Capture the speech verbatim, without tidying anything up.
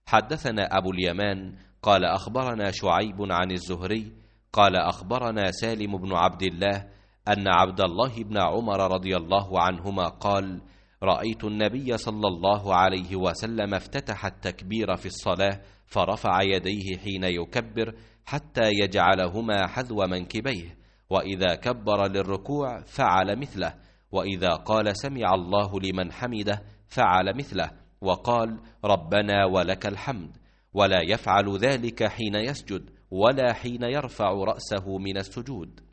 حدثنا أبو اليمان قال أخبرنا شعيب عن الزهري قال أخبرنا سالم بن عبد الله أن عبد الله بن عمر رضي الله عنهما قال: رأيت النبي صلى الله عليه وسلم افتتح التكبير في الصلاة فرفع يديه حين يكبر حتى يجعلهما حذو منكبيه، وإذا كبر للركوع فعل مثله، وإذا قال سمع الله لمن حمده فعل مثله، وقال ربنا ولك الحمد، ولا يفعل ذلك حين يسجد ولا حين يرفع رأسه من السجود.